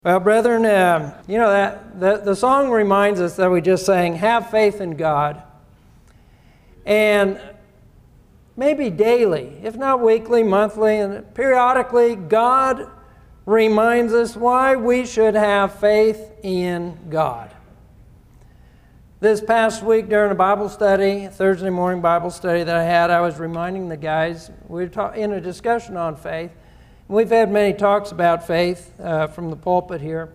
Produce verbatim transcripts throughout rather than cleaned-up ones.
Well, brethren, uh, you know, that the, the song reminds us that we just sang, have faith in God. And maybe daily, if not weekly, monthly, and periodically, God reminds us why we should have faith in God. This past week during a Bible study, Thursday morning Bible study that I had, I was reminding the guys, we were ta- in a discussion on faith. We've had many talks about faith uh, from the pulpit here.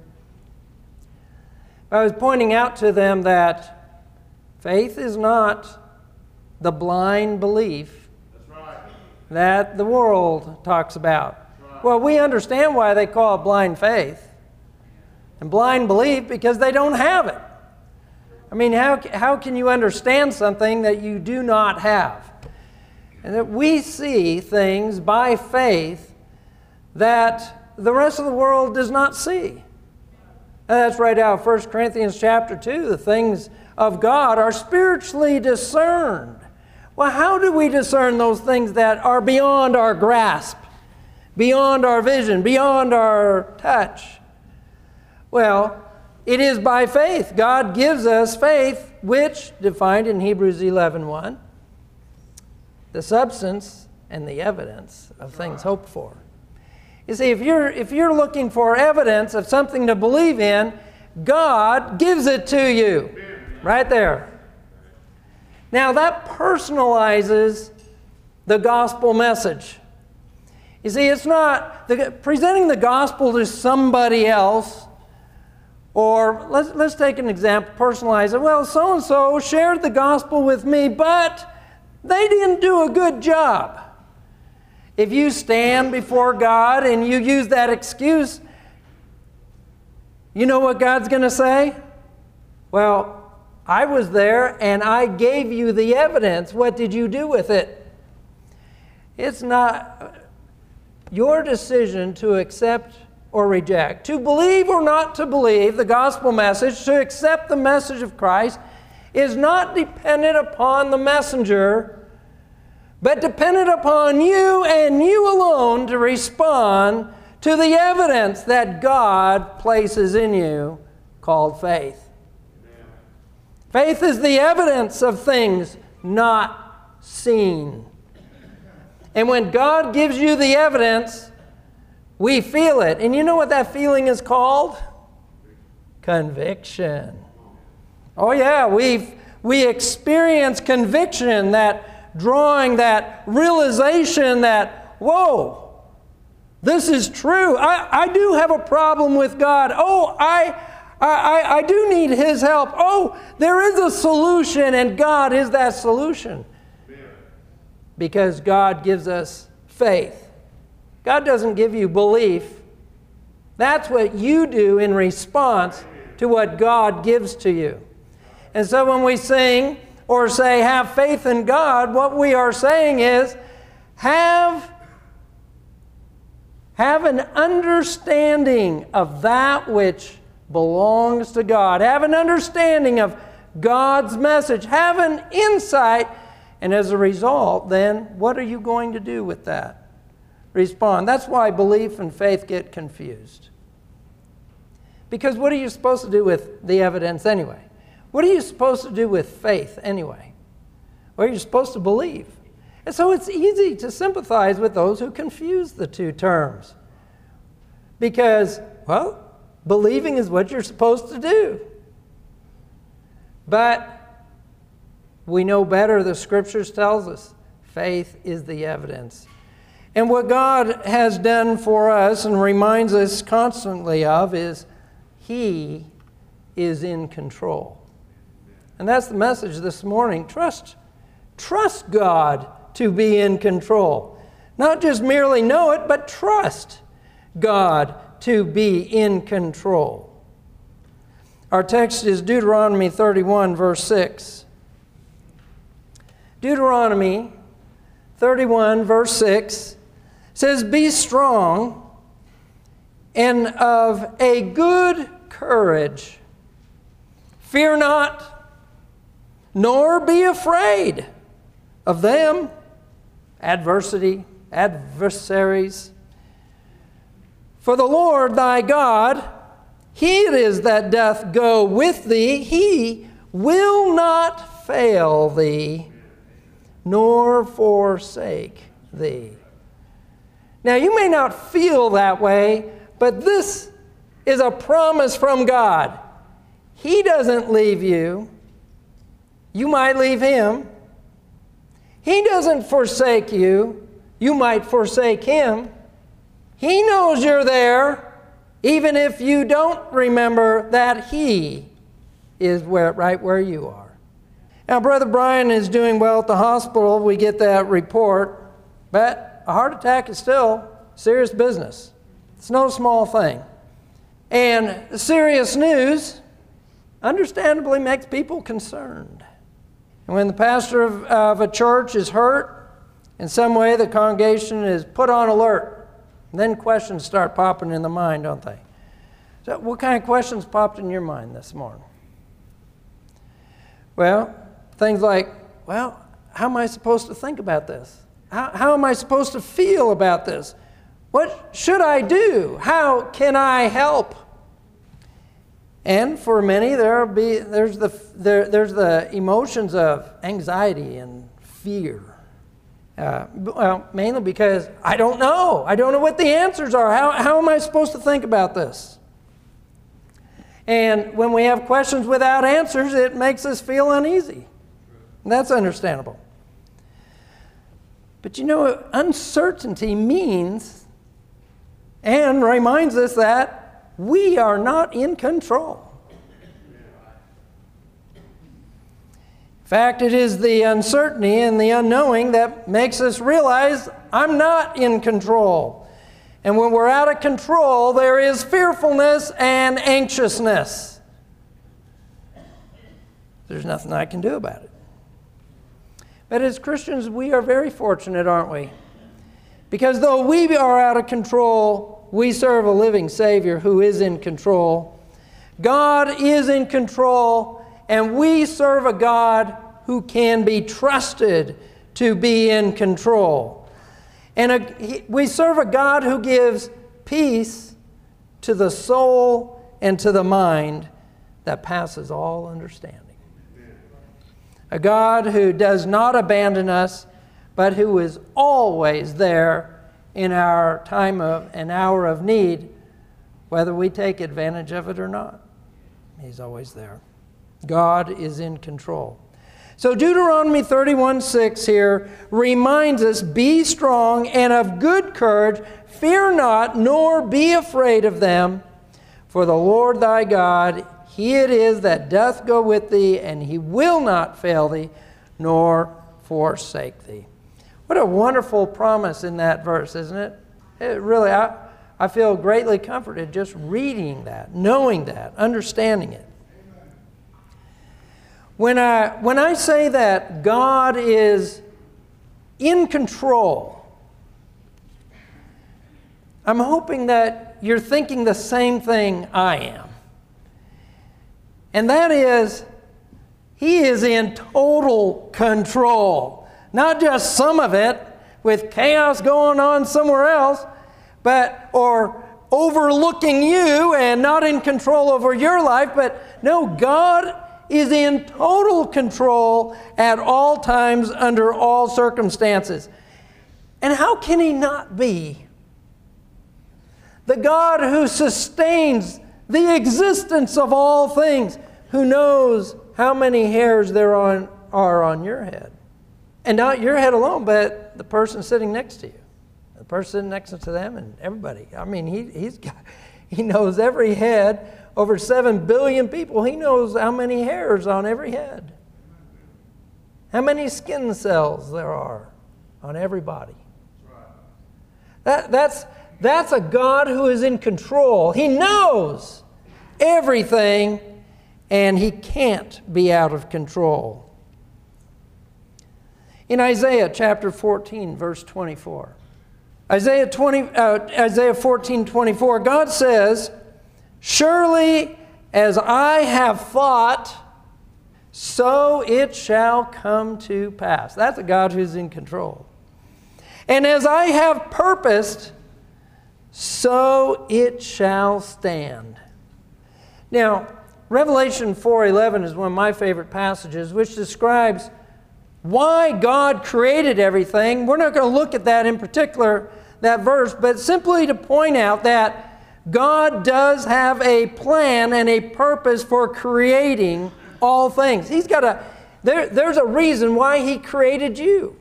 I was pointing out to them that faith is not the blind belief That's right. that the world talks about. Right. Well, we understand why they call it blind faith and blind belief, because they don't have it. I mean, how, how can you understand something that you do not have? And that we see things by faith that the rest of the world does not see. And that's right out of First Corinthians chapter two. The things of God are spiritually discerned. Well, how do we discern those things that are beyond our grasp, beyond our vision, beyond our touch? Well, it is by faith. God gives us faith, which, defined in Hebrews eleven one, the substance and the evidence of things hoped for. You see, if you're, if you're looking for evidence of something to believe in, God gives it to you. Right there. Now that personalizes the gospel message. You see, it's not the, presenting the gospel to somebody else, or let's, let's take an example, personalize it. Well, so-and-so shared the gospel with me, but they didn't do a good job. If you stand before God and you use that excuse, you know what God's going to say? Well, I was there and I gave you the evidence. What did you do with it? It's not your decision to accept or reject, to believe or not to believe the gospel message, to accept the message of Christ, is not dependent upon the messenger, but dependent upon you and you alone to respond to the evidence that God places in you, called faith. Amen. Faith is the evidence of things not seen. And when God gives you the evidence, we feel it. And you know what that feeling is called? Conviction. Oh yeah, we've, we experience conviction, that drawing, that realization that, whoa, this is true. I, I do have a problem with God. Oh, I, I, I do need His help. Oh, there is a solution, and God is that solution. Because God gives us faith. God doesn't give you belief. That's what you do in response to what God gives to you. And so when we sing or say, have faith in God, what we are saying is, have, have an understanding of that which belongs to God. Have an understanding of God's message. Have an insight. And as a result, then, what are you going to do with that? Respond. That's why belief and faith get confused. Because what are you supposed to do with the evidence anyway? What are you supposed to do with faith anyway? Well, you're supposed to believe. And so it's easy to sympathize with those who confuse the two terms. Because, well, believing is what you're supposed to do. But we know better. The Scriptures tells us faith is the evidence. And what God has done for us and reminds us constantly of is He is in control. And that's the message this morning. Trust, trust God to be in control. Not just merely know it, but trust God to be in control. Our text is Deuteronomy thirty-one, verse six. Deuteronomy thirty-one, verse six says, be strong and of a good courage. Fear not, nor be afraid of them, adversity, adversaries. For the Lord thy God He it is that doth go with thee. He will not fail thee, nor forsake thee. Now, you may not feel that way, but this is a promise from God. He doesn't leave you. You might leave him. He doesn't forsake you. You might forsake him. He knows you're there, even if you don't remember that he is where, right where you are. Now, Brother Brian is doing well at the hospital. We get that report. But a heart attack is still serious business. It's no small thing. And the serious news understandably makes people concerned. And when the pastor of, of a church is hurt, in some way the congregation is put on alert. And then questions start popping in the mind, don't they? So what kind of questions popped in your mind this morning? Well, things like, well, how am I supposed to think about this? How, how am I supposed to feel about this? What should I do? How can I help? And for many, there'll be there's the there, there's the emotions of anxiety and fear. Uh, well, mainly because I don't know. I don't know what the answers are. How how am I supposed to think about this? And when we have questions without answers, it makes us feel uneasy. And that's understandable. But you know, uncertainty means and reminds us that we are not in control. In fact, it is the uncertainty and the unknowing that makes us realize I'm not in control. And when we're out of control, there is fearfulness and anxiousness. There's nothing I can do about it. But as Christians, we are very fortunate, aren't we? Because though we are out of control, we serve a living Savior who is in control. God is in control, and we serve a God who can be trusted to be in control. And a, he, we serve a God who gives peace to the soul and to the mind that passes all understanding. A God who does not abandon us, but who is always there in our time of an hour of need, whether we take advantage of it or not. He's always there. God is in control. So Deuteronomy thirty-one six here reminds us, be strong and of good courage, fear not, nor be afraid of them, for the Lord thy God, he it is that doth go with thee, and he will not fail thee, nor forsake thee. What a wonderful promise in that verse, isn't it? It really, I, I feel greatly comforted just reading that, knowing that, understanding it. When I, when I say that God is in control, I'm hoping that you're thinking the same thing I am. And that is, he is in total control. Not just some of it, with chaos going on somewhere else, but or overlooking you and not in control over your life, but no, God is in total control at all times, under all circumstances. And how can he not be? The God who sustains the existence of all things, who knows how many hairs there on, are on your head. And not your head alone, but the person sitting next to you. The person sitting next to them and everybody. I mean, he, he's got, he knows every head. Over seven billion people, he knows how many hairs on every head. How many skin cells there are on every body. That, that's, that's a God who is in control. He knows everything, and he can't be out of control. In Isaiah chapter fourteen, verse twenty-four. Isaiah, twenty, uh, Isaiah fourteen, twenty-four, God says, surely as I have thought, so it shall come to pass. That's a God who's in control. And as I have purposed, so it shall stand. Now, Revelation four eleven is one of my favorite passages, which describes why God created everything. We're not going to look at that in particular, that verse, but simply to point out that God does have a plan and a purpose for creating all things. He's got a, there, there's a reason why He created you.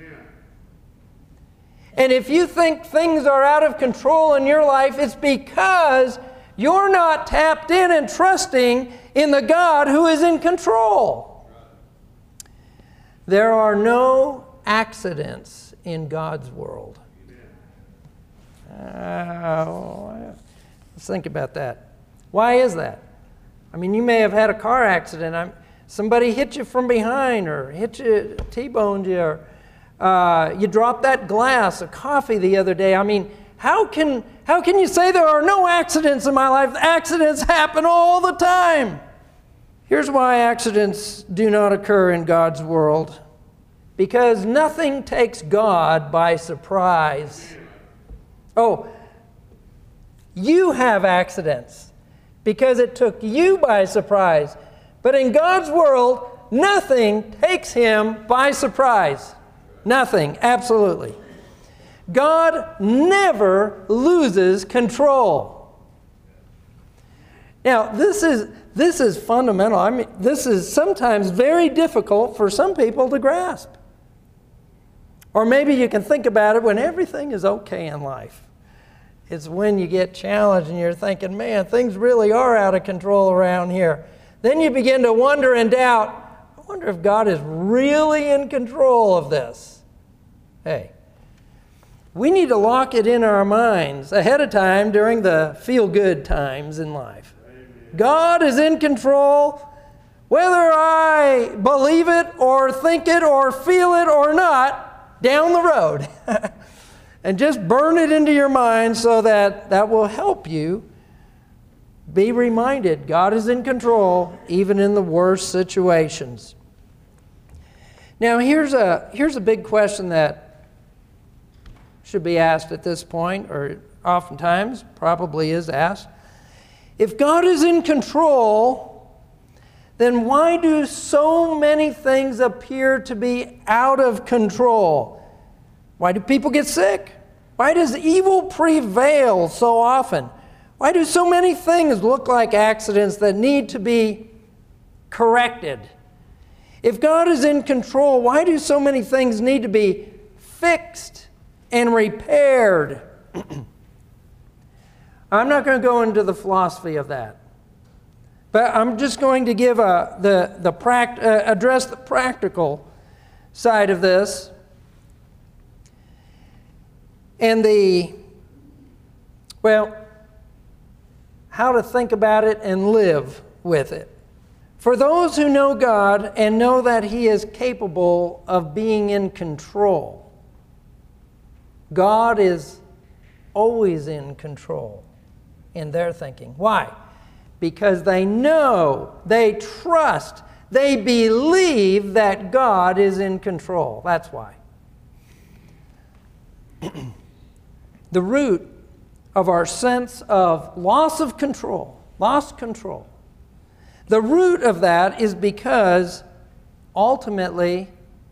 And if you think things are out of control in your life, it's because you're not tapped in and trusting in the God who is in control. There are no accidents in God's world. Uh, let's think about that. Why is that? I mean, you may have had a car accident. I'm, somebody hit you from behind or hit you, T-boned you, or Uh, you dropped that glass of coffee the other day. I mean, how can, how can you say there are no accidents in my life? Accidents happen all the time. Here's why accidents do not occur in God's world. Because nothing takes God by surprise. Oh, you have accidents because it took you by surprise. But in God's world, nothing takes Him by surprise. Nothing, absolutely. God never loses control. Now, this is, this is fundamental. I mean, this is sometimes very difficult for some people to grasp. Or maybe you can think about it when everything is okay in life. It's when you get challenged and you're thinking, man, things really are out of control around here. Then you begin to wonder and doubt, I wonder if God is really in control of this. Hey, we need to lock it in our minds ahead of time during the feel-good times in life. Amen. God is in control, whether I believe it or think it or feel it or not, down the road. And just burn it into your mind so that that will help you be reminded God is in control even in the worst situations. Now here's a, here's a big question that should be asked at this point, or oftentimes probably is asked. If God is in control, then why do so many things appear to be out of control? Why do people get sick? Why does evil prevail so often? Why do so many things look like accidents that need to be corrected? If God is in control, why do so many things need to be fixed and repaired? I'm not going to go into the philosophy of that, but I'm just going to give a, the, the pract, uh, address the practical side of this and the, well, how to think about it and live with it. For those who know God and know that He is capable of being in control, God is always in control in their thinking. Why? Because they know, they trust, they believe that God is in control. That's why. The root of our sense of loss of control, lost control, the root of that is because ultimately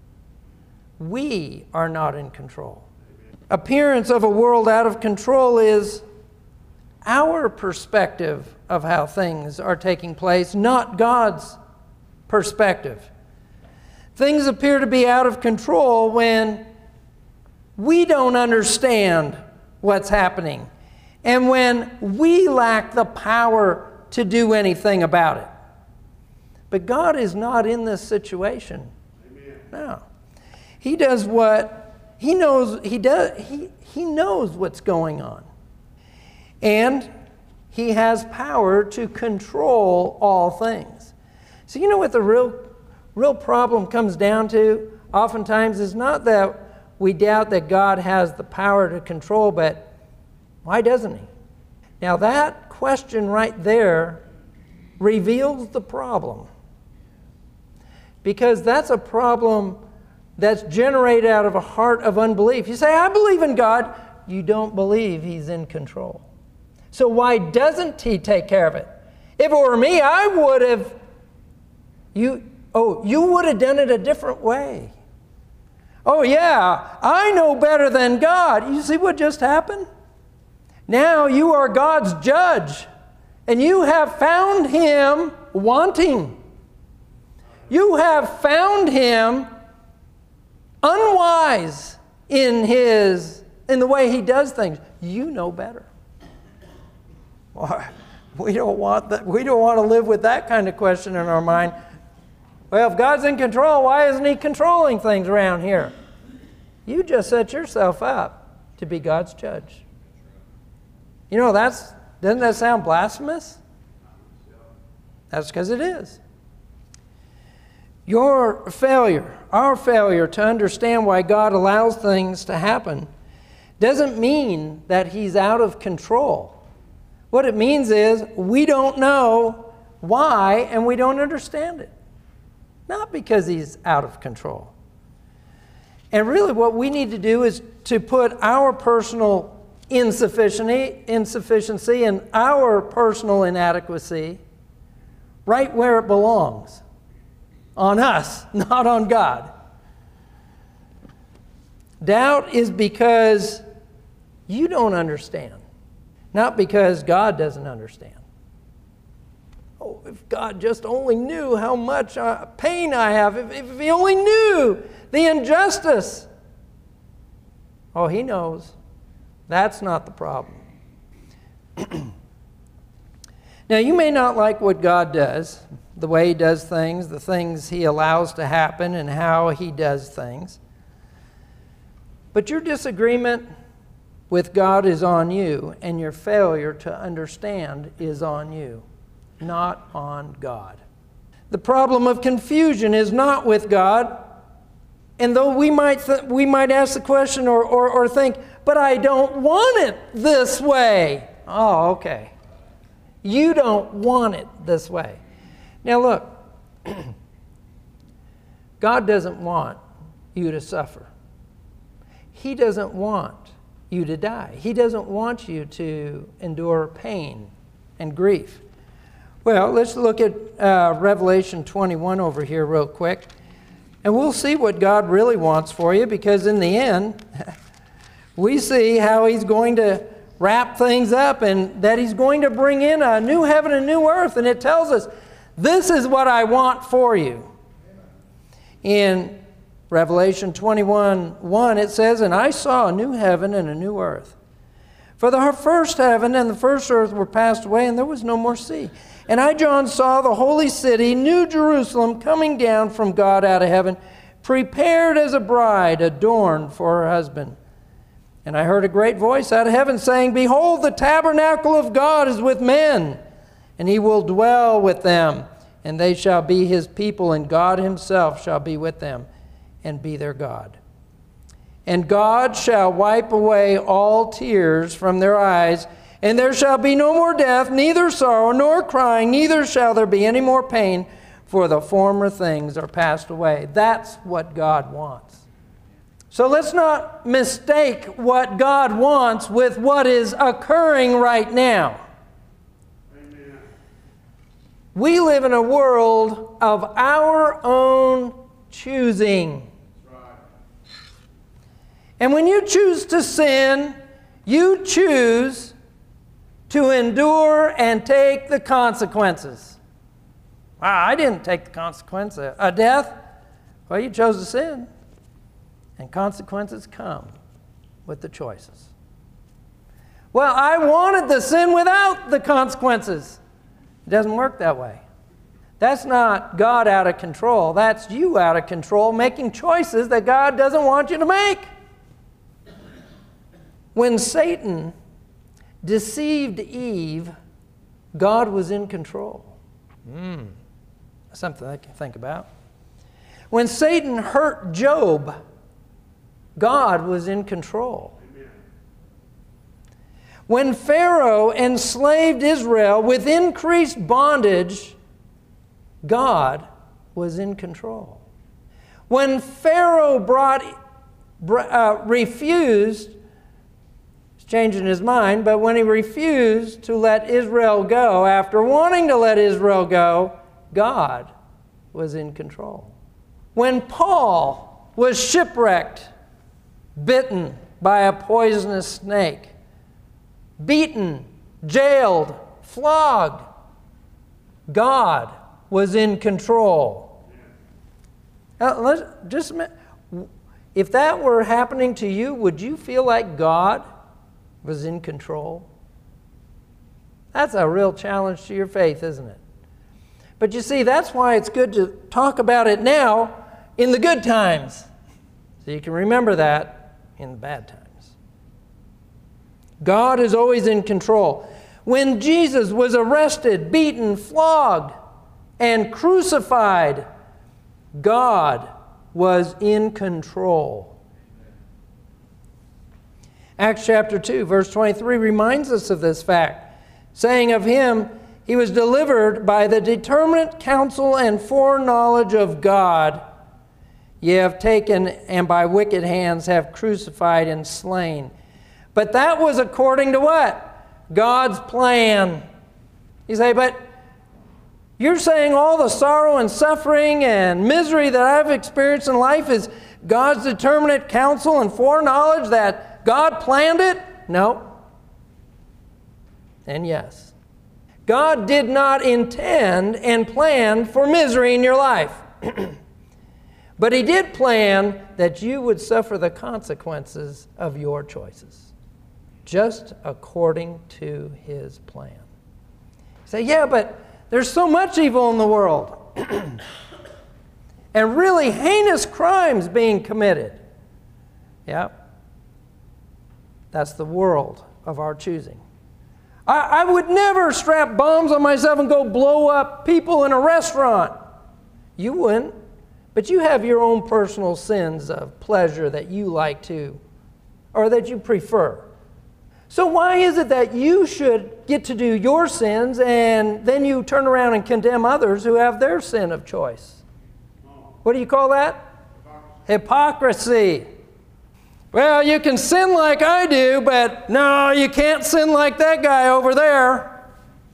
we are not in control. Appearance of a world out of control is our perspective of how things are taking place, not God's perspective. Things appear to be out of control when we don't understand what's happening and when we lack the power to do anything about it. But God is not in this situation. Amen. No. He does what He knows, he does, he, he knows what's going on. And He has power to control all things. So you know what the real, real problem comes down to? Oftentimes is not that we doubt that God has the power to control, but why doesn't He? Now that question right there reveals the problem. Because that's a problem that's generated out of a heart of unbelief. You say, I believe in God. You don't believe He's in control. So why doesn't He take care of it? If it were me, I would have, you, oh, you would have done it a different way. Oh yeah, I know better than God. You see what just happened? Now you are God's judge, and you have found him wanting. You have found him unwise in his in the way he does things. You know better. Well, we don't want that. We don't want to live with that kind of question in our mind. Well, if God's in control, why isn't he controlling things around here? You just set yourself up to be God's judge. You know, that's doesn't that sound blasphemous? That's because it is. Your failure, our failure to understand why God allows things to happen doesn't mean that he's out of control. What it means is we don't know why and we don't understand it. Not because he's out of control. And really what we need to do is to put our personal insufficiency, insufficiency and our personal inadequacy right where it belongs. On us, not on God. Doubt is because you don't understand, not because God doesn't understand. Oh, if God just only knew how much uh, pain I have, if, if he only knew the injustice. Oh, he knows. That's not the problem. Now, you may not like what God does, the way he does things, the things he allows to happen, and how he does things. But your disagreement with God is on you, and your failure to understand is on you, not on God. The problem of confusion is not with God. And though we might th- we might ask the question or, or, or think, but I don't want it this way. Oh, okay. You don't want it this way. Now look, God doesn't want you to suffer. He doesn't want you to die. He doesn't want you to endure pain and grief. Well, let's look at uh, Revelation twenty-one over here real quick. And we'll see what God really wants for you, because in the end, we see how he's going to wrap things up and that he's going to bring in a new heaven and new earth. And it tells us, this is what I want for you. In Revelation twenty-one one, it says, and I saw a new heaven and a new earth. For the first heaven and the first earth were passed away, and there was no more sea. And I, John, saw the holy city, New Jerusalem, coming down from God out of heaven, prepared as a bride adorned for her husband. And I heard a great voice out of heaven saying, behold, the tabernacle of God is with men, and he will dwell with them, and they shall be his people, and God himself shall be with them and be their God. And God shall wipe away all tears from their eyes, and there shall be no more death, neither sorrow nor crying, neither shall there be any more pain, for the former things are passed away. That's what God wants. So let's not mistake what God wants with what is occurring right now. Amen. We live in a world of our own choosing. That's right. And when you choose to sin, you choose to endure and take the consequences. Wow, I didn't take the consequence of a death. Well, you chose to sin. And consequences come with the choices. Well, I wanted the sin without the consequences. It doesn't work that way. That's not God out of control. That's you out of control, making choices that God doesn't want you to make. When Satan deceived Eve, God was in control. Mm. Something I can think about. When Satan hurt Job, God was in control. Amen. When Pharaoh enslaved Israel with increased bondage, God was in control. When Pharaoh brought, uh, refused changing his mind, but when he refused to let Israel go, after wanting to let Israel go, God was in control. When Paul was shipwrecked, bitten by a poisonous snake, beaten, jailed, flogged, God was in control. Now, let's just if that were happening to you, would you feel like God was in control? That's a real challenge to your faith, isn't it? But you see, that's why it's good to talk about it now in the good times, so you can remember that in the bad times. God is always in control. When Jesus was arrested, beaten, flogged, and crucified, God was in control. Acts chapter two, verse twenty-three reminds us of this fact, saying of him, he was delivered by the determinate counsel and foreknowledge of God. Ye have taken, and by wicked hands have crucified and slain. But that was according to what? God's plan. You say, but you're saying all the sorrow and suffering and misery that I've experienced in life is God's determinate counsel and foreknowledge that God planned it? No. And yes. God did not intend and plan for misery in your life. But he did plan that you would suffer the consequences of your choices, just according to his plan. You say, yeah, but there's so much evil in the world. And really heinous crimes being committed. Yeah. That's the world of our choosing. I, I would never strap bombs on myself and go blow up people in a restaurant. You wouldn't. But you have your own personal sins of pleasure that you like to, or that you prefer. So why is it that you should get to do your sins and then you turn around and condemn others who have their sin of choice? What do you call that? Hypocrisy. Hypocrisy. Well, you can sin like I do, but no, you can't sin like that guy over there.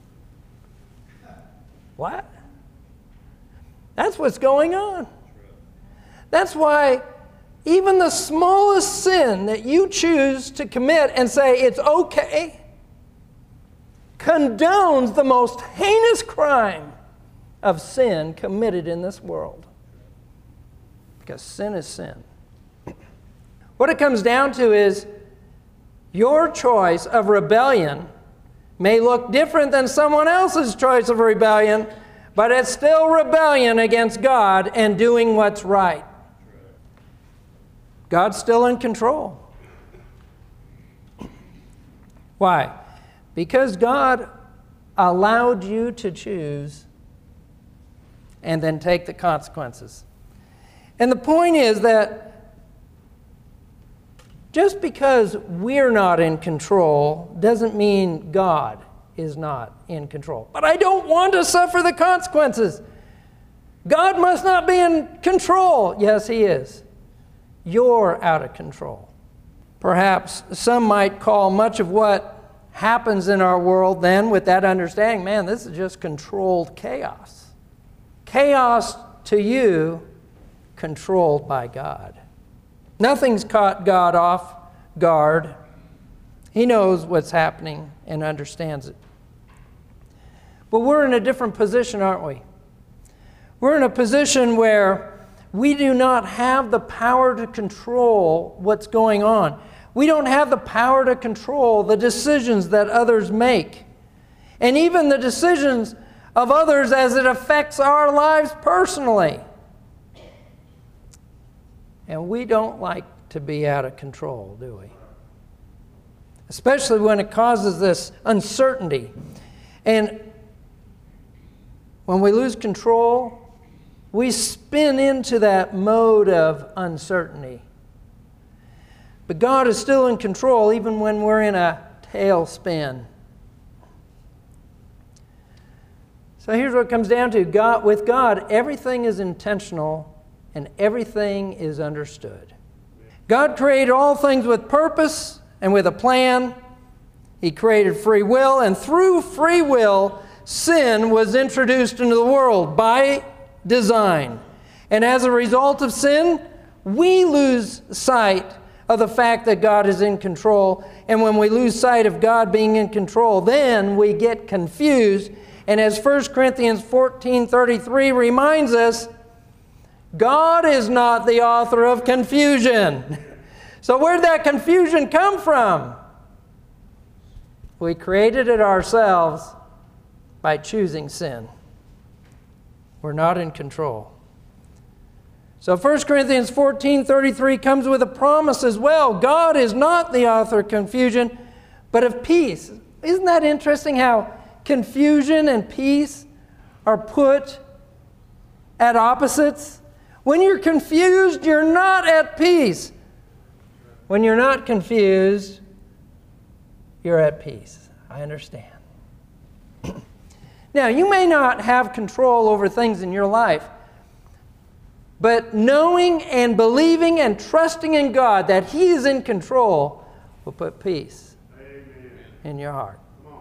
What? That's what's going on. That's why even the smallest sin that you choose to commit and say it's okay condones the most heinous crime of sin committed in this world. Because sin is sin. What it comes down to is your choice of rebellion may look different than someone else's choice of rebellion, but it's still rebellion against God and doing what's right. God's still in control. Why? Because God allowed you to choose and then take the consequences. And the point is that just because we're not in control doesn't mean God is not in control. But I don't want to suffer the consequences. God must not be in control. Yes, he is. You're out of control. Perhaps some might call much of what happens in our world then with that understanding, man, this is just controlled chaos. Chaos to you, controlled by God. Nothing's caught God off guard. He knows what's happening and understands it. But we're in a different position, aren't we? We're in a position where we do not have the power to control what's going on. We don't have the power to control the decisions that others make. And even the decisions of others as it affects our lives personally. And we don't like to be out of control, do we? Especially when it causes this uncertainty. And when we lose control, we spin into that mode of uncertainty. But God is still in control even when we're in a tailspin. So here's what it comes down to. God, with God, everything is intentional and everything is understood. God created all things with purpose and with a plan. He created free will, and through free will, sin was introduced into the world by design. And as a result of sin, we lose sight of the fact that God is in control. And when we lose sight of God being in control, then we get confused. And as First Corinthians fourteen thirty-three reminds us, God is not the author of confusion. So where did that confusion come from? We created it ourselves by choosing sin. We're not in control. So First Corinthians fourteen thirty-three comes with a promise as well. God is not the author of confusion, but of peace. Isn't that interesting how confusion and peace are put at opposites? When you're confused, you're not at peace. When you're not confused, you're at peace. I understand. Now, you may not have control over things in your life, but knowing and believing and trusting in God that He is in control will put peace Amen. In your heart.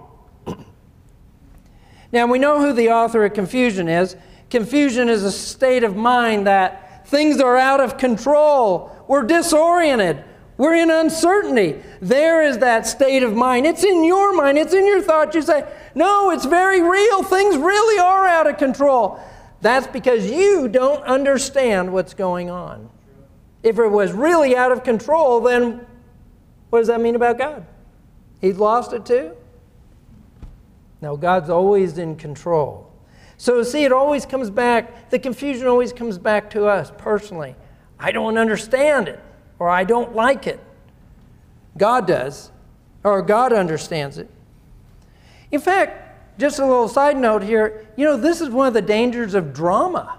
Now, we know who the author of confusion is. Confusion is a state of mind that things are out of control. We're disoriented. We're in uncertainty. There is that state of mind. It's in your mind. It's in your thoughts. You say, no, it's very real. Things really are out of control. That's because you don't understand what's going on. If it was really out of control, then what does that mean about God? He's lost it too? No, God's always in control. So see, it always comes back, the confusion always comes back to us personally. I don't understand it, or I don't like it. God does, or God understands it. In fact, just a little side note here, you know, this is one of the dangers of drama.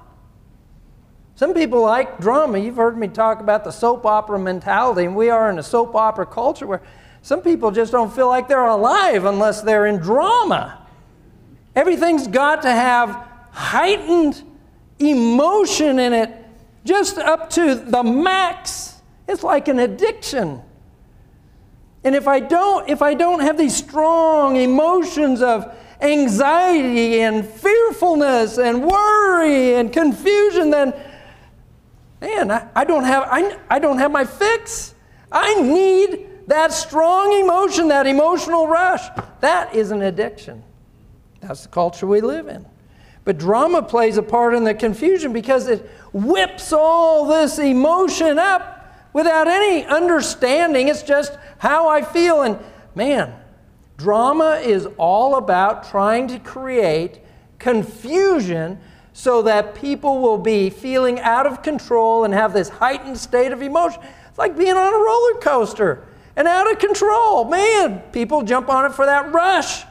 Some people like drama. You've heard me talk about the soap opera mentality, and we are in a soap opera culture where some people just don't feel like they're alive unless they're in drama. Everything's got to have heightened emotion in it, just up to the max. It's like an addiction. And if I don't, if I don't have these strong emotions of anxiety and fearfulness and worry and confusion, then, man, I, I don't have I, I don't have my fix. I need that strong emotion, that emotional rush. That is an addiction. That's the culture we live in. But drama plays a part in the confusion because it whips all this emotion up without any understanding. It's just how I feel. And man, drama is all about trying to create confusion so that people will be feeling out of control and have this heightened state of emotion. It's like being on a roller coaster and out of control. Man, people jump on it for that rush.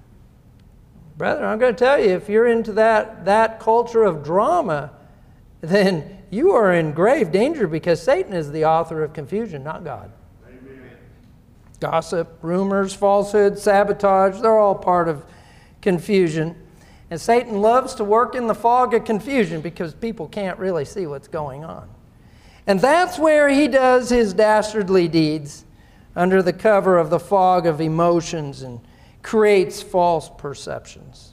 Brother, I'm going to tell you, if you're into that, that culture of drama, then you are in grave danger because Satan is the author of confusion, not God. Amen. Gossip, rumors, falsehood, sabotage, they're all part of confusion. And Satan loves to work in the fog of confusion because people can't really see what's going on. And that's where he does his dastardly deeds, under the cover of the fog of emotions, and creates false perceptions.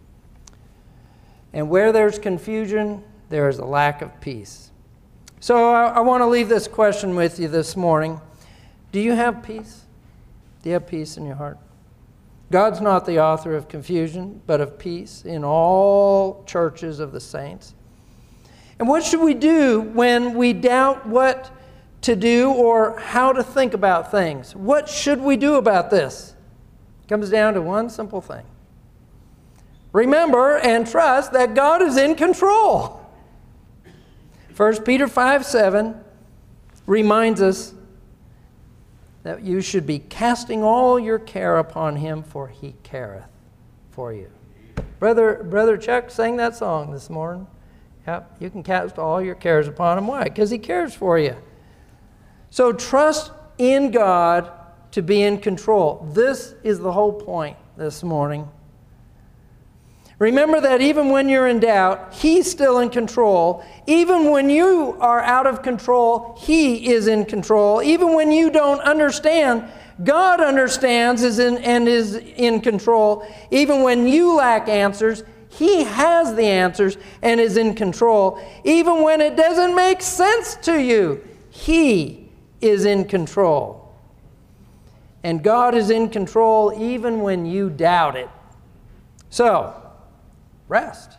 And where there's confusion, there is a lack of peace. So I, I want to leave this question with you this morning. Do you have peace? Do you have peace in your heart? God's not the author of confusion, but of peace in all churches of the saints. And what should we do when we doubt what to do or how to think about things? What should we do about this? It comes down to one simple thing. Remember and trust that God is in control. First Peter five seven reminds us that you should be casting all your care upon Him, for He careth for you. Brother, Brother Chuck sang that song this morning. Yep, you can cast all your cares upon Him. Why? Because He cares for you. So trust in God to be in control. This is the whole point this morning. Remember that even when you're in doubt, He's still in control. Even when you are out of control, He is in control. Even when you don't understand, God understands is in, and is in control. Even when you lack answers, He has the answers and is in control. Even when it doesn't make sense to you, He is in control. And God is in control even when you doubt it. So, rest.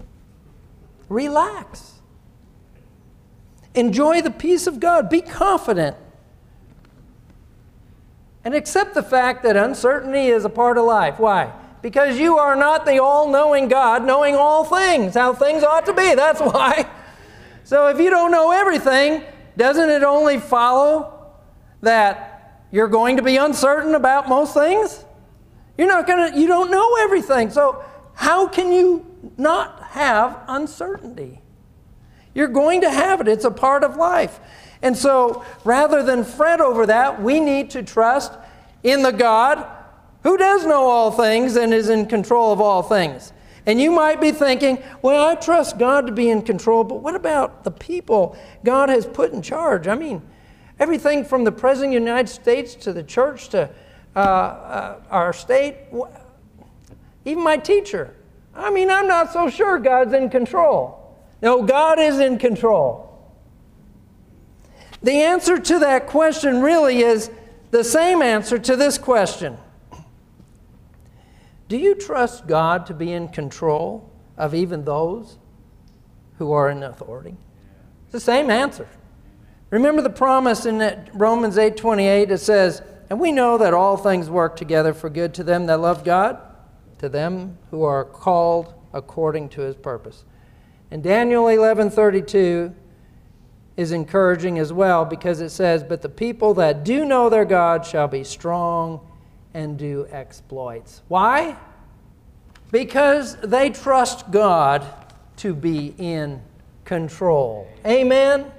Relax. Enjoy the peace of God. Be confident. And accept the fact that uncertainty is a part of life. Why? Because you are not the all-knowing God knowing all things, how things ought to be. That's why. So if you don't know everything, doesn't it only follow that you're going to be uncertain about most things? You're not going to, you don't know everything. So how can you not have uncertainty? You're going to have it. It's a part of life. And so rather than fret over that, we need to trust in the God who does know all things and is in control of all things. And you might be thinking, well, I trust God to be in control, but what about the people God has put in charge? I mean, everything from the President of the United States to the church to uh, uh, our state, even my teacher. I mean, I'm not so sure God's in control. No, God is in control. The answer to that question really is the same answer to this question. Do you trust God to be in control of even those who are in authority? It's the same answer. Remember the promise in Romans eight twenty-eight. It says, and we know that all things work together for good to them that love God, to them who are called according to His purpose. And Daniel eleven thirty-two is encouraging as well, because it says, but the people that do know their God shall be strong and do exploits. Why? Because they trust God to be in control. Amen?